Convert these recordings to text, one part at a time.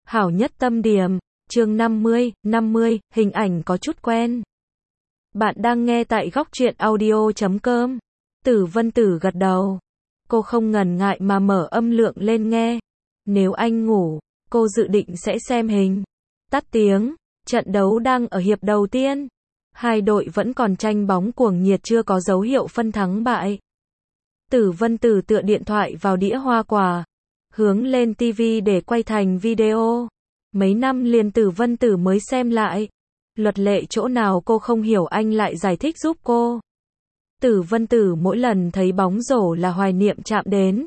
Hảo nhất tâm điểm, chương 50, hình ảnh có chút quen. Bạn đang nghe tại góc truyện audio.com. Tử Vân Tử gật đầu. Cô không ngần ngại mà mở âm lượng lên nghe. Nếu anh ngủ, cô dự định sẽ xem hình. Tắt tiếng, trận đấu đang ở hiệp đầu tiên. Hai đội vẫn còn tranh bóng cuồng nhiệt, chưa có dấu hiệu phân thắng bại. Tử Vân Tử tựa điện thoại vào đĩa hoa quả, hướng lên TV để quay thành video. Mấy năm liền Tử Vân Tử mới xem lại. Luật lệ chỗ nào cô không hiểu anh lại giải thích giúp cô. Tử Vân Tử mỗi lần thấy bóng rổ là hoài niệm chạm đến.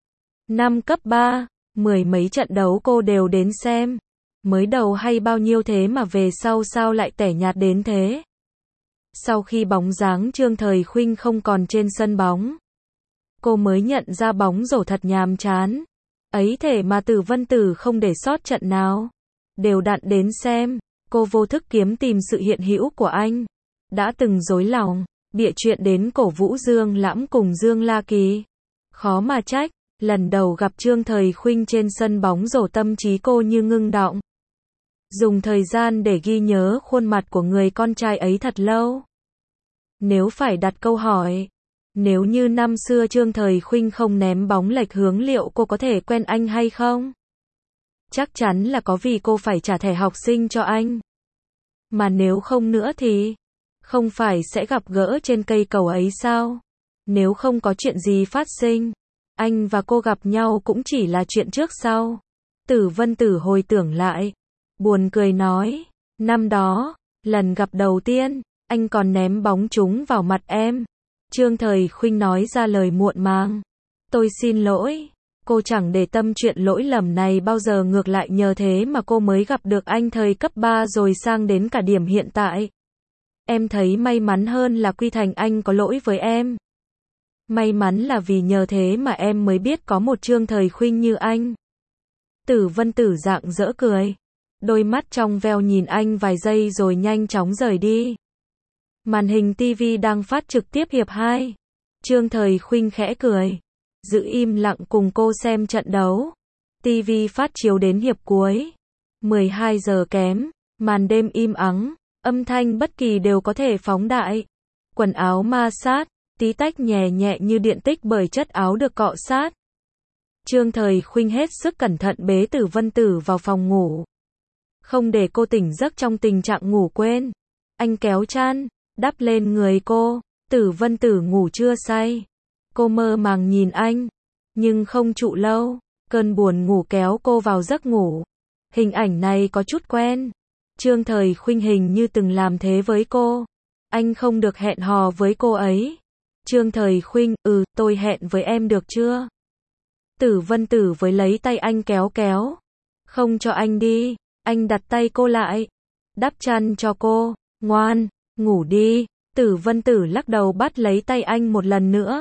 Năm cấp 3, mười mấy trận đấu cô đều đến xem. Mới đầu hay bao nhiêu thế mà về sau sao lại tẻ nhạt đến thế. Sau khi bóng dáng Trương Thời Khuynh không còn trên sân bóng, cô mới nhận ra bóng rổ thật nhàm chán. Ấy thế mà Tử Vân Tử không để sót trận nào. Đều đặn đến xem, cô vô thức kiếm tìm sự hiện hữu của anh. Đã từng dối lòng, bịa chuyện đến cổ vũ Dương Lãm cùng Dương La Kỳ. Khó mà trách, lần đầu gặp Trương Thời Khuynh trên sân bóng rổ tâm trí cô như ngưng đọng. Dùng thời gian để ghi nhớ khuôn mặt của người con trai ấy thật lâu. Nếu phải đặt câu hỏi, nếu như năm xưa Trương Thời Khuynh không ném bóng lệch hướng, liệu cô có thể quen anh hay không? Chắc chắn là có, vì cô phải trả thẻ học sinh cho anh. Mà nếu không nữa thì, không phải sẽ gặp gỡ trên cây cầu ấy sao? Nếu không có chuyện gì phát sinh, anh và cô gặp nhau cũng chỉ là chuyện trước sau. Tử Vân Tử hồi tưởng lại, buồn cười nói, năm đó, lần gặp đầu tiên, anh còn ném bóng trúng vào mặt em. Trương Thời Khuynh nói ra lời muộn màng. Tôi xin lỗi. Cô chẳng để tâm chuyện lỗi lầm này bao giờ, ngược lại nhờ thế mà cô mới gặp được anh thời cấp 3 rồi sang đến cả điểm hiện tại. Em thấy may mắn hơn là Quy Thành anh có lỗi với em. May mắn là vì nhờ thế mà em mới biết có một Trương Thời Khuynh như anh. Tử Vân Tử rạng rỡ cười. Đôi mắt trong veo nhìn anh vài giây rồi nhanh chóng rời đi. Màn hình TV đang phát trực tiếp hiệp 2. Trương Thời Khuynh khẽ cười, giữ im lặng cùng cô xem trận đấu. TV phát chiếu đến hiệp cuối. 12 giờ kém, màn đêm im ắng, âm thanh bất kỳ đều có thể phóng đại. Quần áo ma sát, tí tách nhẹ nhẹ như điện tích bởi chất áo được cọ sát. Trương Thời Khuynh hết sức cẩn thận bế Tử Vân Tử vào phòng ngủ. Không để cô tỉnh giấc trong tình trạng ngủ quên. Anh kéo chăn, đắp lên người cô. Tử Vân Tử ngủ chưa say. Cô mơ màng nhìn anh, nhưng không trụ lâu. Cơn buồn ngủ kéo cô vào giấc ngủ. Hình ảnh này có chút quen. Trương Thời Khuynh hình như từng làm thế với cô. Anh không được hẹn hò với cô ấy. Trương Thời Khuynh, tôi hẹn với em được chưa? Tử Vân Tử với lấy tay anh kéo kéo. Không cho anh đi. Anh đặt tay cô lại, đắp chăn cho cô. Ngoan, ngủ đi. Tử Vân Tử lắc đầu bắt lấy tay anh một lần nữa.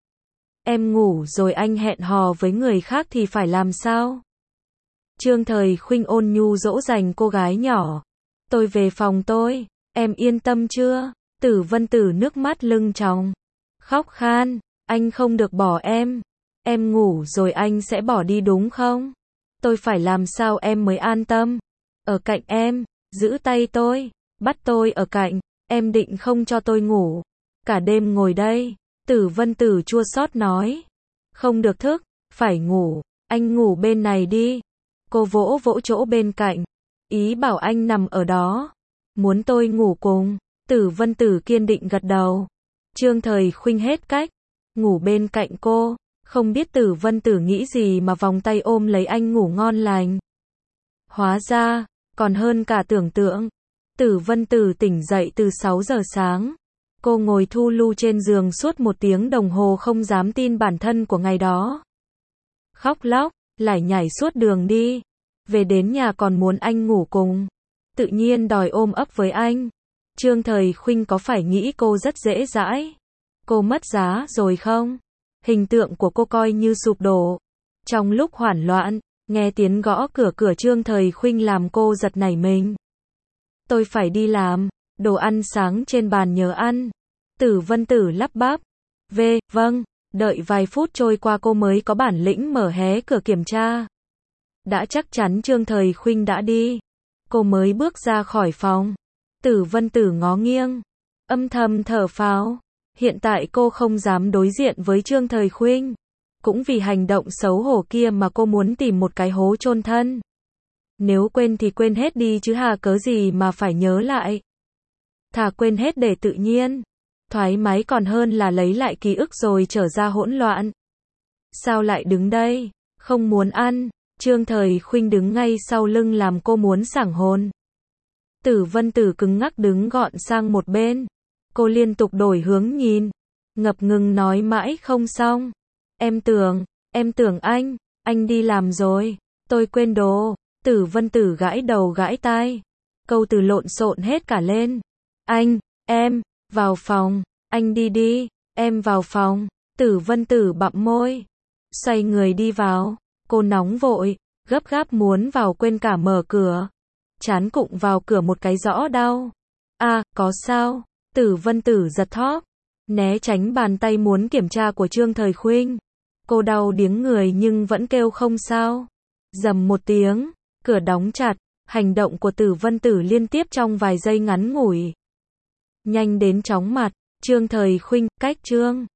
Em ngủ rồi anh hẹn hò với người khác thì phải làm sao? Trương Thời Khuynh ôn nhu dỗ dành cô gái nhỏ. Tôi về phòng tôi, em yên tâm chưa? Tử Vân Tử nước mắt lưng tròng, khóc khan, anh không được bỏ em. Em ngủ rồi anh sẽ bỏ đi đúng không? Tôi phải làm sao em mới an tâm? Ở cạnh em, giữ tay tôi, bắt tôi ở cạnh. Em định không cho tôi ngủ cả đêm ngồi đây. Tử Vân Tử chua xót nói. Không được thức, phải ngủ. Anh ngủ bên này đi. Cô vỗ vỗ chỗ bên cạnh, ý bảo anh nằm ở đó. Muốn tôi ngủ cùng? Tử Vân Tử kiên định gật đầu. Trương Thời Khuynh hết cách, ngủ bên cạnh cô. Không biết Tử Vân Tử nghĩ gì mà vòng tay ôm lấy anh ngủ ngon lành. Hóa ra, còn hơn cả tưởng tượng. Tử Vân Tử tỉnh dậy từ 6 giờ sáng. Cô ngồi thu lu trên giường suốt 1 tiếng đồng hồ, không dám tin bản thân của ngày đó. Khóc lóc, lải nhải suốt đường đi. Về đến nhà còn muốn anh ngủ cùng. Tự nhiên đòi ôm ấp với anh. Trương Thời Khuynh có phải nghĩ cô rất dễ dãi? Cô mất giá rồi không? Hình tượng của cô coi như sụp đổ. Trong lúc hoảng loạn, nghe tiếng gõ cửa Trương Thời Khuynh làm cô giật nảy mình. Tôi phải đi làm, đồ ăn sáng trên bàn nhớ ăn. Tử Vân Tử lắp bắp. Vâng, đợi vài phút trôi qua cô mới có bản lĩnh mở hé cửa kiểm tra. Đã chắc chắn Trương Thời Khuynh đã đi, cô mới bước ra khỏi phòng. Tử Vân Tử ngó nghiêng, âm thầm thở phào. Hiện tại cô không dám đối diện với Trương Thời Khuynh. Cũng vì hành động xấu hổ kia mà cô muốn tìm một cái hố chôn thân. Nếu quên thì quên hết đi chứ hà cớ gì mà phải nhớ lại. Thà quên hết để tự nhiên, thoải mái còn hơn là lấy lại ký ức rồi trở ra hỗn loạn. Sao lại đứng đây? Không muốn ăn. Trương Thời Khuynh đứng ngay sau lưng làm cô muốn sảng hồn. Tử Vân Tử cứng ngắc đứng gọn sang một bên. Cô liên tục đổi hướng nhìn, ngập ngừng nói mãi không xong. Em tưởng anh đi làm rồi, tôi quên đồ. Tử Vân Tử gãi đầu gãi tai. Câu từ lộn xộn hết cả lên. Em, vào phòng, anh đi, em vào phòng. Tử Vân Tử bặm môi, xoay người đi vào. Cô nóng vội, gấp gáp muốn vào quên cả mở cửa. Chán cụng vào cửa một cái rõ đau. À, có sao? Tử Vân Tử giật thót, né tránh bàn tay muốn kiểm tra của Trương Thời Khuynh. Cô đau điếng người nhưng vẫn kêu không sao. Rầm một tiếng, cửa đóng chặt. Hành động của Tử Vân Tử liên tiếp trong vài giây ngắn ngủi, nhanh đến chóng mặt. Trương Thời Khuynh, cách Trương